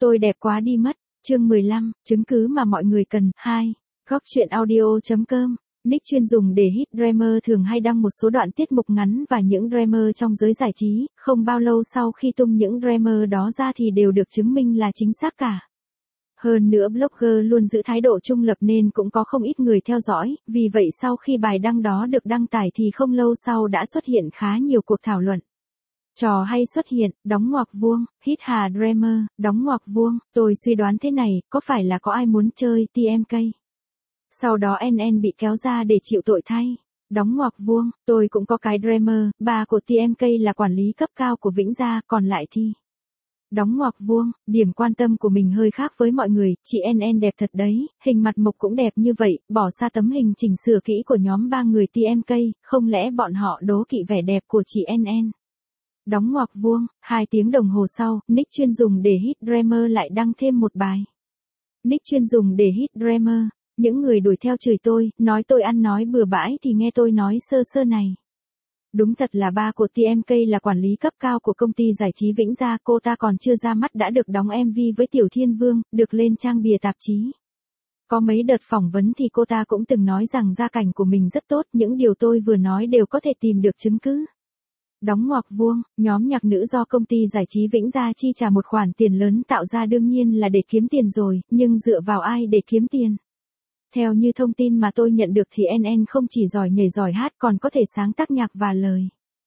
Tôi đẹp quá đi mất. Chương 15, chứng cứ mà mọi người cần. 2. Góc truyện audio.com. Nick chuyên dùng để hit dreamer thường hay đăng một số đoạn tiết mục ngắn và những dreamer trong giới giải trí, không bao lâu sau khi tung những dreamer đó ra thì đều được chứng minh là chính xác cả. Hơn nữa blogger luôn giữ thái độ trung lập nên cũng có không ít người theo dõi, vì vậy sau khi bài đăng đó được đăng tải thì không lâu sau đã xuất hiện khá nhiều cuộc thảo luận. Trò hay xuất hiện, đóng ngoặc vuông, hit hà dreamer, đóng ngoặc vuông, tôi suy đoán thế này, có phải là có ai muốn chơi TMK? Sau đó NN bị kéo ra để chịu tội thay. Đóng ngoặc vuông, tôi cũng có cái dreamer, bà của TMK là quản lý cấp cao của Vĩnh Gia, còn lại thì... Đóng ngoặc vuông, điểm quan tâm của mình hơi khác với mọi người, chị NN đẹp thật đấy, hình mặt mộc cũng đẹp như vậy, bỏ xa tấm hình chỉnh sửa kỹ của nhóm 3 người TMK, không lẽ bọn họ đố kỵ vẻ đẹp của chị NN? Đóng ngoặc vuông, 2 tiếng đồng hồ sau, Nick chuyên dùng để hit dreamer lại đăng thêm một bài. Nick chuyên dùng để hit dreamer, những người đuổi theo chửi tôi, nói tôi ăn nói bừa bãi thì nghe tôi nói sơ sơ này. Đúng thật là ba của TMK là quản lý cấp cao của công ty giải trí Vĩnh Gia, cô ta còn chưa ra mắt đã được đóng MV với Tiểu Thiên Vương, được lên trang bìa tạp chí. Có mấy đợt phỏng vấn thì cô ta cũng từng nói rằng gia cảnh của mình rất tốt, những điều tôi vừa nói đều có thể tìm được chứng cứ. Đóng ngoặc vuông, nhóm nhạc nữ do công ty giải trí Vĩnh Gia chi trả một khoản tiền lớn tạo ra đương nhiên là để kiếm tiền rồi, nhưng dựa vào ai để kiếm tiền? Theo như thông tin mà tôi nhận được thì NN không chỉ giỏi nhảy giỏi hát còn có thể sáng tác nhạc và lời.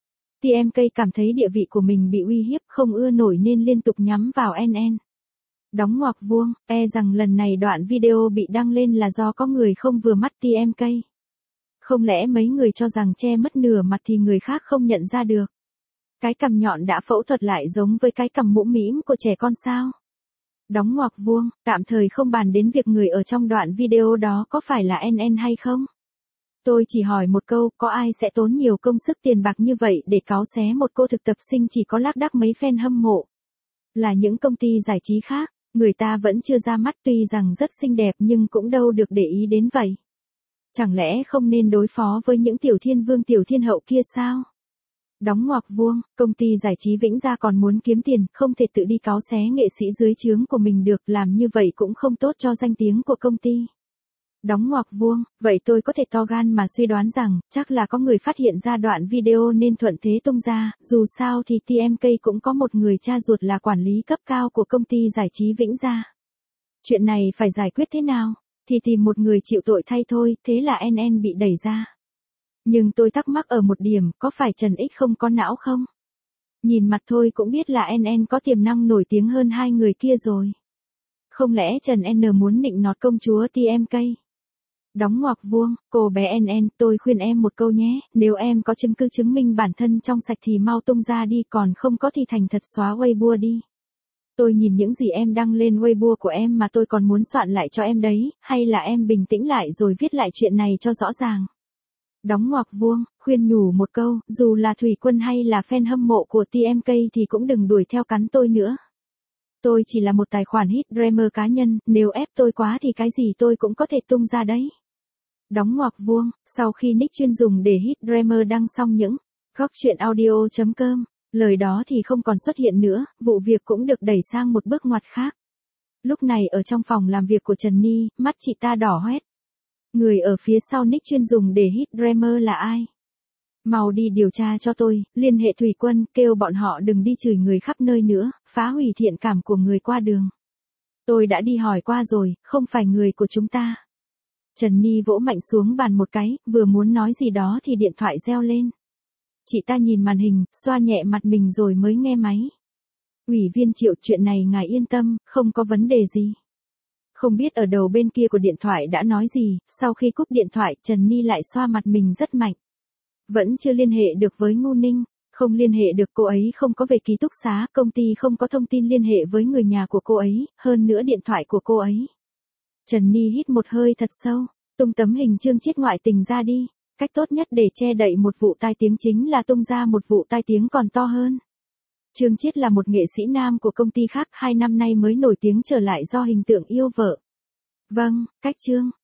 TMK cảm thấy địa vị của mình bị uy hiếp không ưa nổi nên liên tục nhắm vào NN. Đóng ngoặc vuông, rằng lần này đoạn video bị đăng lên là do có người không vừa mắt TMK. Không lẽ mấy người cho rằng che mất nửa mặt thì người khác không nhận ra được? Cái cằm nhọn đã phẫu thuật lại giống với cái cằm mũm mĩm của trẻ con sao? Đóng ngoặc vuông, tạm thời không bàn đến việc người ở trong đoạn video đó có phải là NN hay không. Tôi chỉ hỏi một câu, có ai sẽ tốn nhiều công sức tiền bạc như vậy để cáu xé một cô thực tập sinh chỉ có lác đác mấy fan hâm mộ? Là những công ty giải trí khác, người ta vẫn chưa ra mắt tuy rằng rất xinh đẹp nhưng cũng đâu được để ý đến vậy. Chẳng lẽ không nên đối phó với những tiểu thiên vương tiểu thiên hậu kia sao? Đóng ngoặc vuông, công ty giải trí Vĩnh Gia còn muốn kiếm tiền, không thể tự đi cáu xé nghệ sĩ dưới trướng của mình được, làm như vậy cũng không tốt cho danh tiếng của công ty. Đóng ngoặc vuông, vậy tôi có thể to gan mà suy đoán rằng, chắc là có người phát hiện ra đoạn video nên thuận thế tung ra, dù sao thì TMK cũng có một người cha ruột là quản lý cấp cao của công ty giải trí Vĩnh Gia. Chuyện này phải giải quyết thế nào? Thì tìm một người chịu tội thay thôi, thế là NN bị đẩy ra. Nhưng tôi thắc mắc ở một điểm, có phải Trần X không có não không? Nhìn mặt thôi cũng biết là NN có tiềm năng nổi tiếng hơn hai người kia rồi. Không lẽ Trần N muốn nịnh nọt công chúa TMK? Đóng ngoặc vuông, cô bé NN, tôi khuyên em một câu nhé, nếu em có chứng cứ chứng minh bản thân trong sạch thì mau tung ra đi, còn không có thì thành thật xóa Weibo đi. Tôi nhìn những gì em đăng lên Weibo của em mà tôi còn muốn soạn lại cho em đấy, hay là em bình tĩnh lại rồi viết lại chuyện này cho rõ ràng. Đóng ngoặc vuông, khuyên nhủ một câu, dù là Thủy Quân hay là fan hâm mộ của TMK thì cũng đừng đuổi theo cắn tôi nữa. Tôi chỉ là một tài khoản hit dreamer cá nhân, nếu ép tôi quá thì cái gì tôi cũng có thể tung ra đấy. Đóng ngoặc vuông, sau khi Nick chuyên dùng để hit dreamer đăng xong những góc truyện audio.com, lời đó thì không còn xuất hiện nữa, vụ việc cũng được đẩy sang một bước ngoặt khác. Lúc này ở trong phòng làm việc của Trần Ni, mắt chị ta đỏ hoét. Người ở phía sau Nick chuyên dùng để hit dreamer là ai? Mau đi điều tra cho tôi, liên hệ Thủy Quân, kêu bọn họ đừng đi chửi người khắp nơi nữa, phá hủy thiện cảm của người qua đường. Tôi đã đi hỏi qua rồi, không phải người của chúng ta. Trần Ni vỗ mạnh xuống bàn một cái, vừa muốn nói gì đó thì điện thoại reo lên. Chị ta nhìn màn hình, xoa nhẹ mặt mình rồi mới nghe máy. Ủy viên Triệu, chuyện này ngài yên tâm, không có vấn đề gì. Không biết ở đầu bên kia của điện thoại đã nói gì, sau khi cúp điện thoại Trần Ni lại xoa mặt mình rất mạnh. Vẫn chưa liên hệ được với Ngô Ninh, không liên hệ được, cô ấy không có về ký túc xá, công ty không có thông tin liên hệ với người nhà của cô ấy, hơn nữa điện thoại của cô ấy. Trần Ni hít một hơi thật sâu, tung tấm hình Trương Chiết ngoại tình ra đi, cách tốt nhất để che đậy một vụ tai tiếng chính là tung ra một vụ tai tiếng còn to hơn. Trương Chiết là một nghệ sĩ nam của công ty khác, 2 năm nay mới nổi tiếng trở lại do hình tượng yêu vợ. Vâng, cách Trương